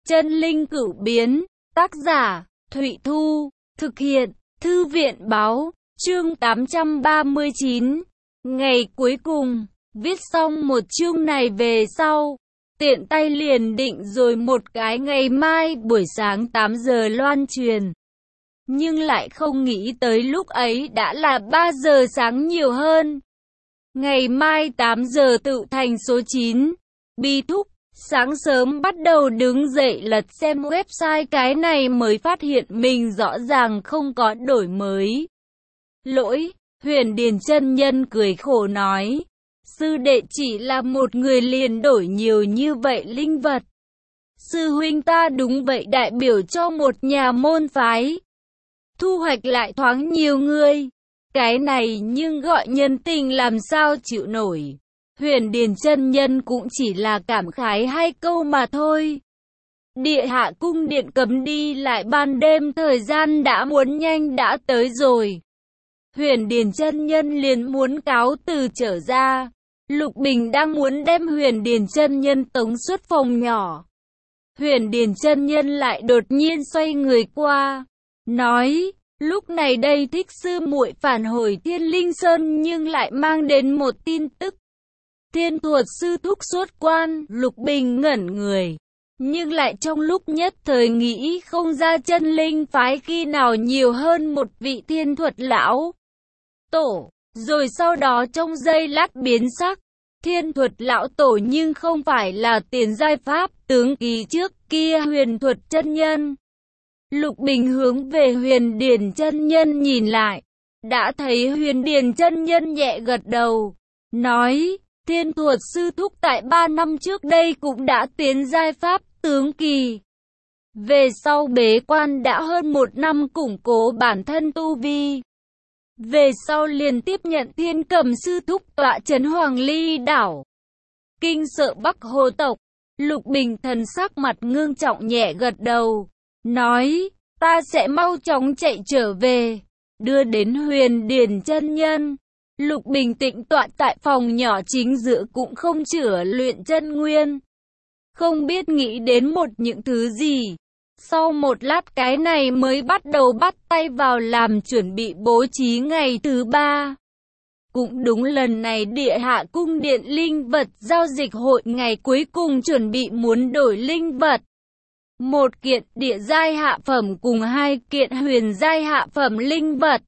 Chân linh cửu biến, tác giả, Thụy Thu, thực hiện, Thư viện báo, chương 839. Ngày cuối cùng, viết xong một chương này về sau, tiện tay liền định rồi một cái ngày mai buổi sáng 8 giờ loan truyền. Nhưng lại không nghĩ tới lúc ấy đã là 3 giờ sáng nhiều hơn. Ngày mai 8 giờ tự thành số 9. Bi thúc, sáng sớm bắt đầu đứng dậy lật xem website, cái này mới phát hiện mình rõ ràng không có đổi mới. Lỗi, Huyền Điền chân nhân cười khổ nói. Sư đệ chỉ là một người liền đổi nhiều như vậy linh vật. Sư huynh ta đúng vậy đại biểu cho một nhà môn phái. Thu hoạch lại thoáng nhiều người. Cái này nhưng gọi nhân tình làm sao chịu nổi. Huyền Điền chân nhân cũng chỉ là cảm khái hai câu mà thôi. Địa Hạ cung điện cấm đi lại ban đêm, thời gian đã muốn nhanh đã tới rồi. Huyền Điền chân nhân liền muốn cáo từ trở ra. Lục Bình đang muốn đem Huyền Điền chân nhân tống xuất phòng nhỏ. Huyền Điền chân nhân lại đột nhiên xoay người qua, nói: lúc này đây thích sư muội phản hồi Thiên Linh Sơn nhưng lại mang đến một tin tức. Thiên Thuật sư thúc xuất quan. Lục Bình ngẩn người, nhưng lại trong lúc nhất thời nghĩ không ra chân linh phái khi nào nhiều hơn một vị Thiên Thuật lão tổ. Rồi sau đó trong giây lát biến sắc. Thiên Thuật lão tổ nhưng không phải là tiền giai pháp tướng kỳ trước kia Huyền Thuật chân nhân. Lục Bình hướng về Huyền Điền chân nhân nhìn lại, đã thấy Huyền Điền chân nhân nhẹ gật đầu, nói: Thiên Thuật sư thúc tại 3 năm trước đây cũng đã tiến giai pháp tướng kỳ. Về sau bế quan đã hơn 1 năm củng cố bản thân tu vi. Về sau liền tiếp nhận Thiên Cầm sư thúc tọa trấn Hoàng Ly đảo. Kinh sợ Bắc Hồ tộc. Lục Bình thần sắc mặt ngưng trọng nhẹ gật đầu, nói: ta sẽ mau chóng chạy trở về. Đưa đến Huyền Điền chân nhân. Lục Bình tĩnh tọa tại phòng nhỏ chính giữa cũng không chữa luyện chân nguyên. Không biết nghĩ đến những thứ gì. Sau một lát cái này mới bắt đầu bắt tay vào làm chuẩn bị bố trí ngày thứ 3. Cũng đúng, lần này Địa Hạ cung điện linh vật giao dịch hội ngày cuối cùng chuẩn bị muốn đổi linh vật. 1 kiện địa giai hạ phẩm cùng 2 kiện huyền giai hạ phẩm linh vật.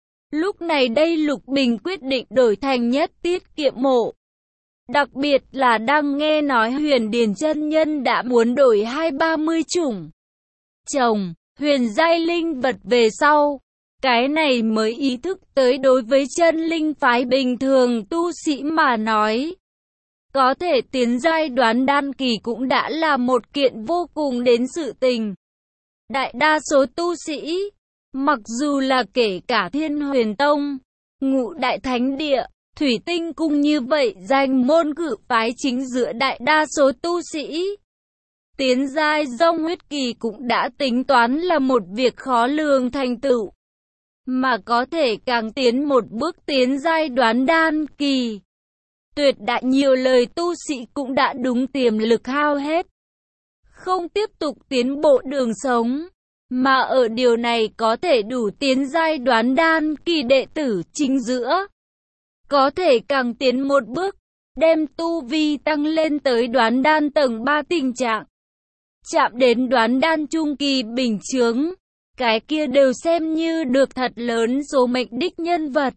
Lúc này đây Lục Bình quyết định đổi thành nhất tiết kiệm mộ. Đặc biệt là đang nghe nói Huyền Điền chân nhân đã muốn đổi 20-30 chủng trồng huyền giai linh vật về sau. Cái này mới ý thức tới đối với chân linh phái bình thường tu sĩ mà nói, có thể tiến giai đoán đan kỳ cũng đã là một kiện vô cùng đến sự tình. Đại đa số tu sĩ, mặc dù là kể cả Thiên Huyền Tông, Ngũ Đại Thánh Địa, Thủy Tinh Cung như vậy danh môn cự phái chính giữa đại đa số tu sĩ, tiến giai dông huyết kỳ cũng đã tính toán là một việc khó lường thành tựu. Mà có thể càng tiến một bước tiến giai đoán đan kỳ, tuyệt đại nhiều lời tu sĩ cũng đã đúng tiềm lực hao hết, không tiếp tục tiến bộ đường sống. Mà ở điều này có thể đủ tiến giai đoán đan kỳ đệ tử chính giữa, có thể càng tiến một bước, đem tu vi tăng lên tới đoán đan tầng 3 tình trạng, chạm đến đoán đan trung kỳ bình chướng. Cái kia đều xem như được thật lớn số mệnh đích nhân vật.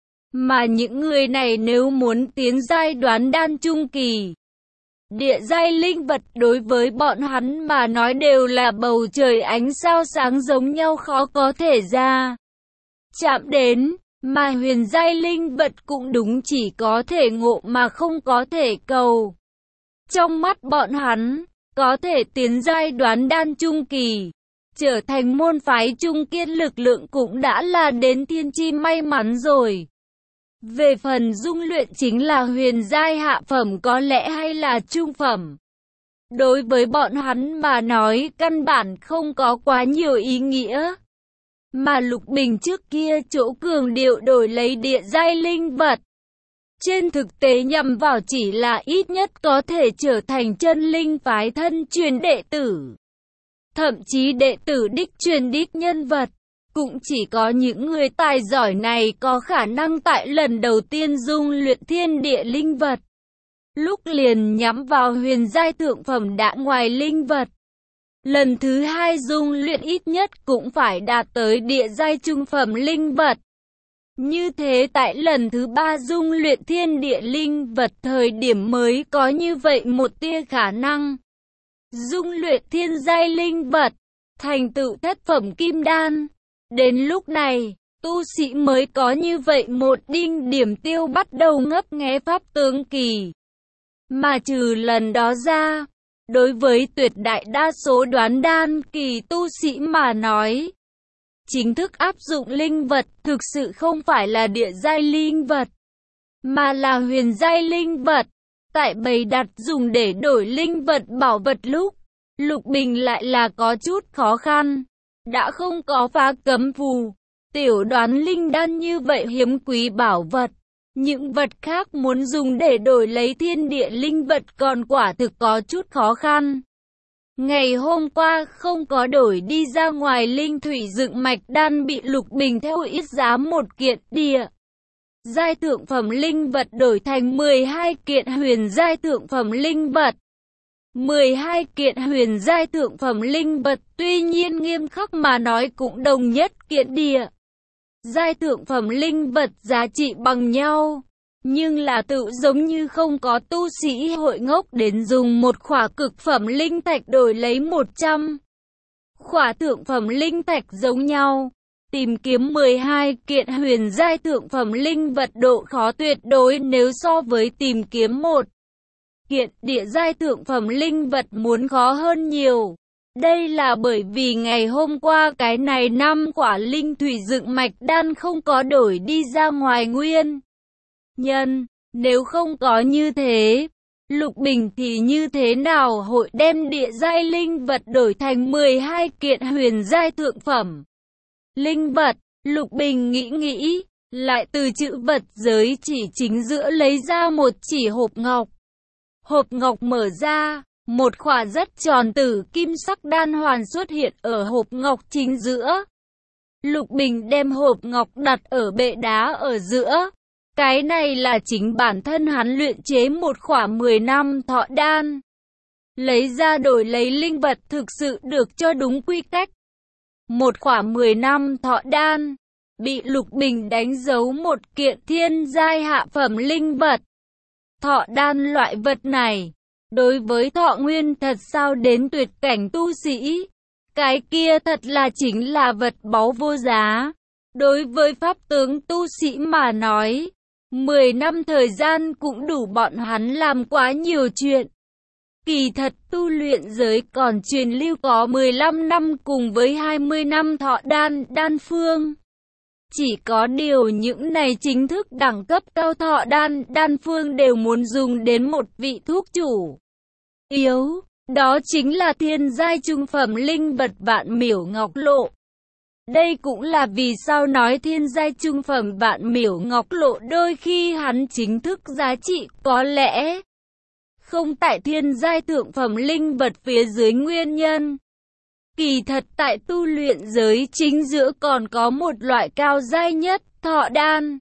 Mà những người này nếu muốn tiến giai đoán đan trung kỳ, địa giai linh vật đối với bọn hắn mà nói đều là bầu trời ánh sao sáng giống nhau, khó có thể ra chạm đến. Mà huyền giai linh vật cũng đúng chỉ có thể ngộ mà không có thể cầu. Trong mắt bọn hắn, có thể tiến giai đoán đan trung kỳ, trở thành môn phái trung kiên lực lượng cũng đã là đến thiên chi may mắn rồi. Về phần dung luyện chính là huyền giai hạ phẩm có lẽ hay là trung phẩm, đối với bọn hắn mà nói căn bản không có quá nhiều ý nghĩa. Mà Lục Bình trước kia chỗ cường điệu đổi lấy địa giai linh vật, trên thực tế nhằm vào chỉ là ít nhất có thể trở thành chân linh phái thân truyền đệ tử. thậm chí đệ tử đích truyền đích nhân vật. Cũng chỉ có những người tài giỏi này có khả năng tại lần đầu tiên dung luyện thiên địa linh vật. Lúc liền nhắm vào huyền giai thượng phẩm đã ngoài linh vật. Lần thứ hai dung luyện ít nhất cũng phải đạt tới địa giai trung phẩm linh vật. Như thế tại lần thứ ba dung luyện thiên địa linh vật thời điểm mới có như vậy một tia khả năng. Dung luyện thiên giai linh vật, thành tựu thất phẩm kim đan. Đến lúc này, tu sĩ mới có như vậy một đinh điểm tiêu bắt đầu ngấp nghé pháp tướng kỳ. Mà trừ lần đó ra, đối với tuyệt đại đa số đoán đan kỳ tu sĩ mà nói, chính thức áp dụng linh vật thực sự không phải là địa giai linh vật, mà là huyền giai linh vật. Tại bày đặt dùng để đổi linh vật bảo vật lúc, Lục Bình lại là có chút khó khăn. Đã không có phá cấm phù, tiểu đoán linh đan như vậy hiếm quý bảo vật. Những vật khác muốn dùng để đổi lấy thiên địa linh vật còn quả thực có chút khó khăn. Ngày hôm qua không có đổi đi ra ngoài linh thủy dựng mạch đan bị Lục Bình theo ít giá một kiện địa giai thượng phẩm linh vật đổi thành 12 kiện huyền giai thượng phẩm linh vật. 12 kiện huyền giai thượng phẩm linh vật tuy nhiên nghiêm khắc mà nói cũng đồng nhất kiện địa giai thượng phẩm linh vật giá trị bằng nhau. Nhưng là tự giống như không có tu sĩ hội ngốc đến dùng một khỏa cực phẩm linh thạch đổi lấy 100 khỏa thượng phẩm linh thạch giống nhau. Tìm kiếm 12 kiện huyền giai thượng phẩm linh vật độ khó tuyệt đối nếu so với tìm kiếm một kiện địa giai thượng phẩm linh vật muốn khó hơn nhiều. Đây là bởi vì ngày hôm qua cái này 5 quả linh thủy dựng mạch đan không có đổi đi ra ngoài nguyên nhân. Nếu không có như thế, Lục Bình thì như thế nào hội đem địa giai linh vật đổi thành 12 kiện huyền giai thượng phẩm linh vật. Lục Bình nghĩ, lại từ chữ vật giới chỉ chính giữa lấy ra một chỉ hộp ngọc. Hộp ngọc mở ra, một khỏa rất tròn tử kim sắc đan hoàn xuất hiện ở hộp ngọc chính giữa. Lục Bình đem hộp ngọc đặt ở bệ đá ở giữa. Cái này là chính bản thân hắn luyện chế một khỏa 10 năm thọ đan. Lấy ra đổi lấy linh vật thực sự được cho đúng quy cách. Một khỏa 10 năm thọ đan, bị Lục Bình đánh dấu một kiện thiên giai hạ phẩm linh vật. Thọ đan loại vật này, đối với thọ nguyên thật sao đến tuyệt cảnh tu sĩ, cái kia thật là chính là vật báu vô giá. Đối với pháp tướng tu sĩ mà nói, 10 năm thời gian cũng đủ bọn hắn làm quá nhiều chuyện. Kỳ thật tu luyện giới còn truyền lưu có 15 năm cùng với 20 năm thọ đan phương. Chỉ có điều những này chính thức đẳng cấp cao thọ đan phương đều muốn dùng đến một vị thuốc chủ yếu, đó chính là thiên giai trung phẩm linh vật Vạn Miểu Ngọc Lộ. Đây cũng là vì sao nói thiên giai trung phẩm Vạn Miểu Ngọc Lộ đôi khi hắn chính thức giá trị có lẽ không tại thiên giai thượng phẩm linh vật phía dưới nguyên nhân. Kỳ thật tại tu luyện giới chính giữa còn có một loại cao giai nhất thọ đan.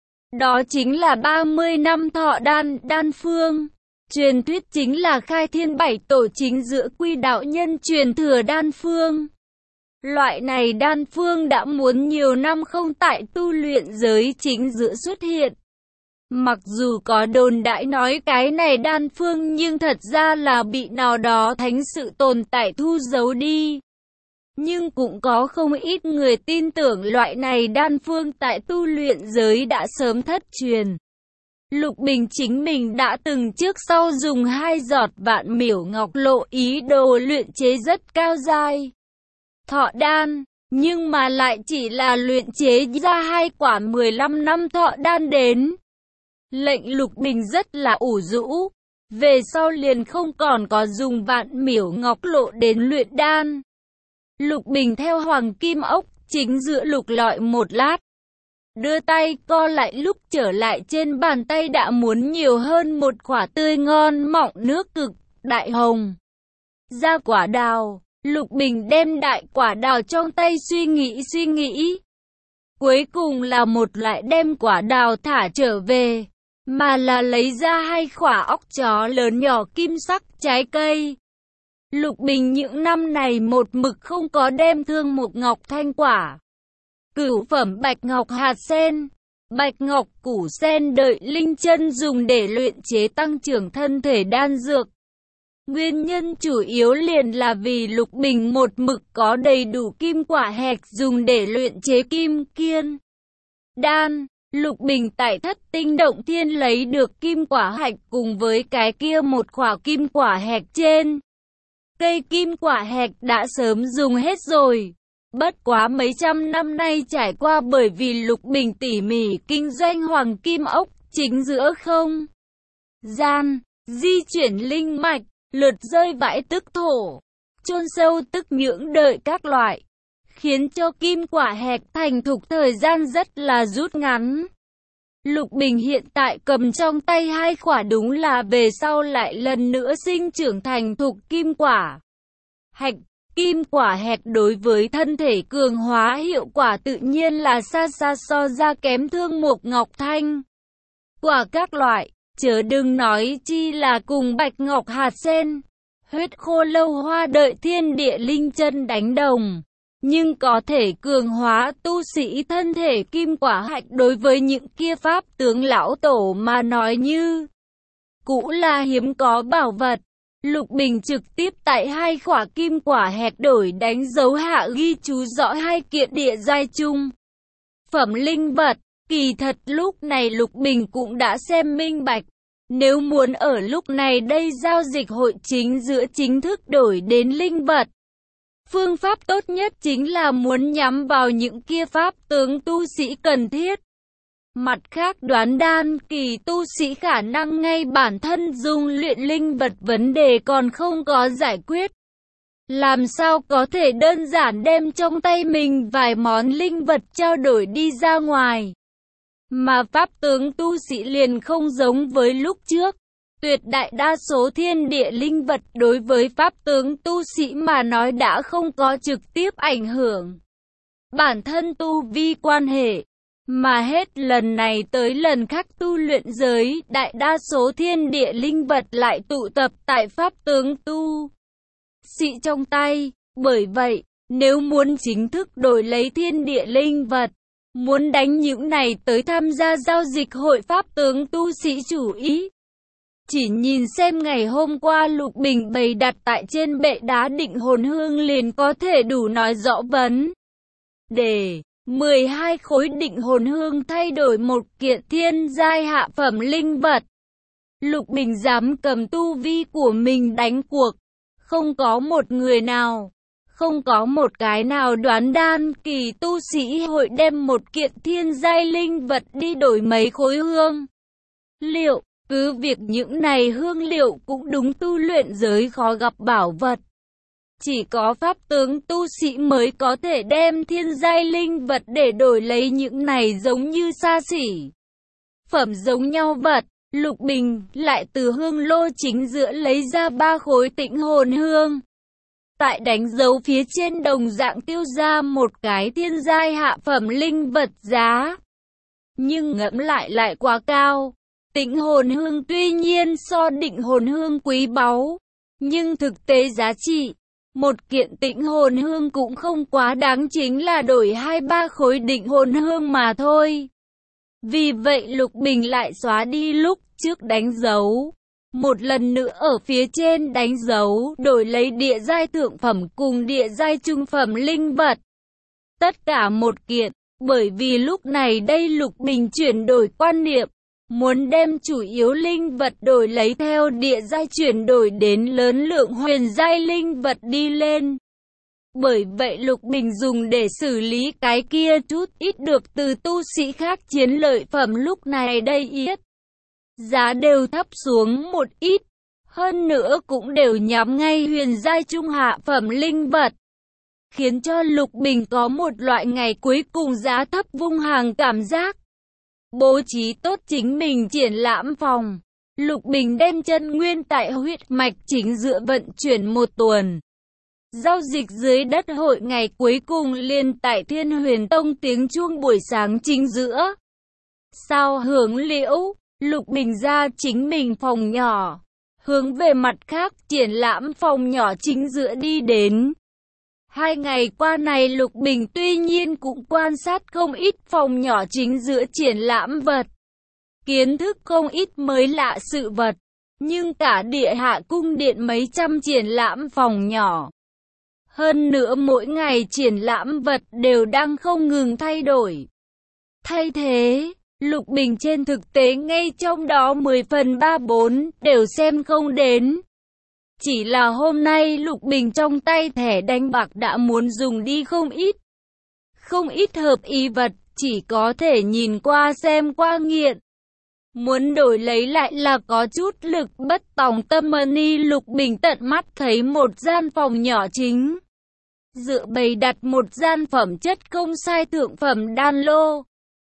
Đó chính là 30 năm thọ đan phương. Truyền thuyết chính là khai thiên bảy tổ chính giữa quy đạo nhân truyền thừa đan phương. Loại này đan phương đã muốn nhiều năm không tại tu luyện giới chính giữa xuất hiện. Mặc dù có đồn đại nói cái này đan phương nhưng thật ra là bị nào đó thánh sự tồn tại thu giấu đi. Nhưng cũng có không ít người tin tưởng loại này đan phương tại tu luyện giới đã sớm thất truyền. Lục Bình chính mình đã từng trước sau dùng 2 giọt Vạn Miểu Ngọc Lộ ý đồ luyện chế rất cao giai thọ đan, nhưng mà lại chỉ là luyện chế ra 2 quả 15 năm thọ đan đến. Lệnh Lục Bình rất là ủ rũ, về sau liền không còn có dùng Vạn Miểu Ngọc Lộ đến luyện đan. Lục Bình theo hoàng kim ốc chính giữa lục lọi một lát. Đưa tay co lại lúc trở lại trên bàn tay đã muốn nhiều hơn một quả tươi ngon mọng nước cực, đại hồng. Ra quả đào, Lục Bình đem đại quả đào trong tay suy nghĩ. Cuối cùng là một loại đem quả đào thả trở về, mà là lấy ra 2 quả óc chó lớn nhỏ kim sắc trái cây. Lục Bình những năm này một mực không có đem Thương Mộc Ngọc Thanh quả, cửu phẩm Bạch Ngọc hạt sen, Bạch Ngọc củ sen đợi linh chân dùng để luyện chế tăng trưởng thân thể đan dược. Nguyên nhân chủ yếu liền là vì Lục Bình một mực có đầy đủ kim quả hạch dùng để luyện chế kim kiên đan. Lục Bình tại Thất Tinh Động Thiên lấy được kim quả hạch cùng với cái kia một quả kim quả hạch trên. Cây kim quả hạch đã sớm dùng hết rồi. Bất quá mấy trăm năm nay trải qua bởi vì Lục Bình tỉ mỉ kinh doanh hoàng kim ốc, chính giữa không gian, di chuyển linh mạch, lượt rơi vãi tức thổ, chôn sâu tức nhưỡng đợi các loại, khiến cho kim quả hạch thành thục thời gian rất là rút ngắn. Lục Bình hiện tại cầm trong tay 2 quả đúng là về sau lại lần nữa sinh trưởng thành thục kim quả hạch. Kim quả hạch đối với thân thể cường hóa hiệu quả tự nhiên là xa xa so ra kém Thương Mộc Ngọc Thanh quả các loại, chớ đừng nói chi là cùng Bạch Ngọc hạt sen, huyết khô lâu hoa đợi thiên địa linh chân đánh đồng. Nhưng có thể cường hóa tu sĩ thân thể kim quả hạch đối với những kia pháp tướng lão tổ mà nói như cũ là hiếm có bảo vật. Lục Bình trực tiếp tại 2 quả kim quả hạch đổi đánh dấu hạ ghi chú rõ 2 kiện địa giai trung phẩm linh vật. Kỳ thật lúc này Lục Bình cũng đã xem minh bạch, nếu muốn ở lúc này đây giao dịch hội chính giữa chính thức đổi đến linh vật, phương pháp tốt nhất chính là muốn nhắm vào những kia pháp tướng tu sĩ cần thiết. Mặt khác đoán đan kỳ tu sĩ khả năng ngay bản thân dung luyện linh vật vấn đề còn không có giải quyết. Làm sao có thể đơn giản đem trong tay mình vài món linh vật trao đổi đi ra ngoài. Mà pháp tướng tu sĩ liền không giống với lúc trước. Tuyệt đại đa số thiên địa linh vật đối với pháp tướng tu sĩ mà nói đã không có trực tiếp ảnh hưởng bản thân tu vi quan hệ. Mà hết lần này tới lần khác tu luyện giới, đại đa số thiên địa linh vật lại tụ tập tại pháp tướng tu sĩ trong tay. Bởi vậy, nếu muốn chính thức đổi lấy thiên địa linh vật, muốn đánh những này tới tham gia giao dịch hội pháp tướng tu sĩ chủ ý. Chỉ nhìn xem ngày hôm qua Lục Bình bày đặt tại trên bệ đá định hồn hương liền có thể đủ nói rõ vấn đề. 12 khối định hồn hương thay đổi một kiện thiên giai hạ phẩm linh vật. Lục Bình dám cầm tu vi của mình đánh cuộc. Không có một người nào, không có một cái nào đoán đan kỳ tu sĩ hội đem một kiện thiên giai linh vật đi đổi mấy khối hương liệu. Cứ việc những này hương liệu cũng đúng tu luyện giới khó gặp bảo vật. Chỉ có pháp tướng tu sĩ mới có thể đem thiên giai linh vật để đổi lấy những này giống như xa xỉ phẩm giống nhau vật. Lục Bình lại từ hương lô chính giữa lấy ra 3 khối tĩnh hồn hương. Tại đánh dấu phía trên đồng dạng tiêu ra một cái thiên giai hạ phẩm linh vật giá. Nhưng ngẫm lại quá cao. Tĩnh hồn hương tuy nhiên so định hồn hương quý báu, nhưng thực tế giá trị một kiện tĩnh hồn hương cũng không quá đáng, chính là đổi 2-3 khối định hồn hương mà thôi. Vì vậy Lục Bình lại xóa đi lúc trước đánh dấu, một lần nữa ở phía trên đánh dấu đổi lấy địa giai thượng phẩm cùng địa giai trung phẩm linh vật. Tất cả một kiện, bởi vì lúc này đây Lục Bình chuyển đổi quan niệm. Muốn đem chủ yếu linh vật đổi lấy theo địa giai chuyển đổi đến lớn lượng huyền giai linh vật đi lên. Bởi vậy Lục Bình dùng để xử lý cái kia chút ít được từ tu sĩ khác chiến lợi phẩm lúc này đây ít. Giá đều thấp xuống một ít, hơn nữa cũng đều nhắm ngay huyền giai trung hạ phẩm linh vật. Khiến cho Lục Bình có một loại ngày cuối cùng giá thấp vung hàng cảm giác. Bố trí tốt chính mình triển lãm phòng. Lục Bình đem chân nguyên tại huyết mạch chính giữa vận chuyển một tuần. Giao dịch dưới đất hội ngày cuối cùng liền tại Thiên Huyền Tông tiếng chuông buổi sáng chính giữa. Sao hướng Liễu, Lục Bình ra chính mình phòng nhỏ, hướng về mặt khác triển lãm phòng nhỏ chính giữa đi đến. 2 ngày qua này Lục Bình tuy nhiên cũng quan sát không ít phòng nhỏ chính giữa triển lãm vật, kiến thức không ít mới lạ sự vật, nhưng cả Địa Hạ cung điện mấy trăm triển lãm phòng nhỏ. Hơn nữa mỗi ngày triển lãm vật đều đang không ngừng thay đổi. Thay thế, Lục Bình trên thực tế ngay trong đó 10/3/4 đều xem không đến. Chỉ là hôm nay Lục Bình trong tay thẻ đánh bạc đã muốn dùng đi không ít. Không ít hợp ý vật, chỉ có thể nhìn qua xem qua nghiện. Muốn đổi lấy lại là có chút lực bất tòng tâm ni. Lục Bình tận mắt thấy một gian phòng nhỏ chính dựa bày đặt một gian phẩm chất không sai thượng phẩm đan lô.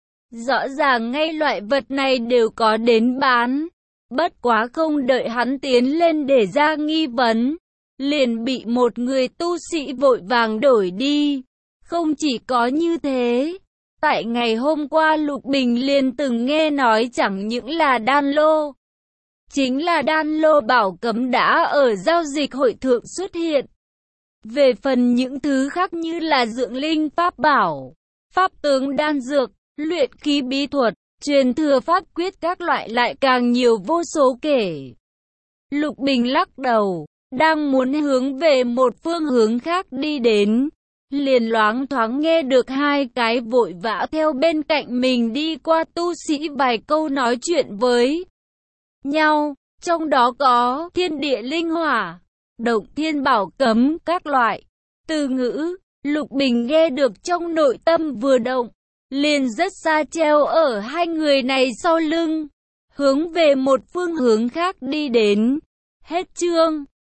Rõ ràng ngay loại vật này đều có đến bán. Bất quá không đợi hắn tiến lên để ra nghi vấn, liền bị một người tu sĩ vội vàng đổi đi. Không chỉ có như thế, tại ngày hôm qua Lục Bình liền từng nghe nói chẳng những là đan lô, chính là đan lô bảo cấm đã ở giao dịch hội thượng xuất hiện. Về phần những thứ khác như là dưỡng linh pháp bảo, pháp tướng đan dược, luyện khí bí thuật, truyền thừa pháp quyết các loại lại càng nhiều vô số kể. Lục Bình lắc đầu, đang muốn hướng về một phương hướng khác đi đến, liền loáng thoáng nghe được 2 cái vội vã theo bên cạnh mình đi qua tu sĩ vài câu nói chuyện với nhau, trong đó có thiên địa linh hỏa, động thiên bảo cấm các loại từ ngữ. Lục Bình nghe được trong nội tâm vừa động, liền rất xa treo ở 2 người này sau lưng, hướng về một phương hướng khác đi đến. Hết chương.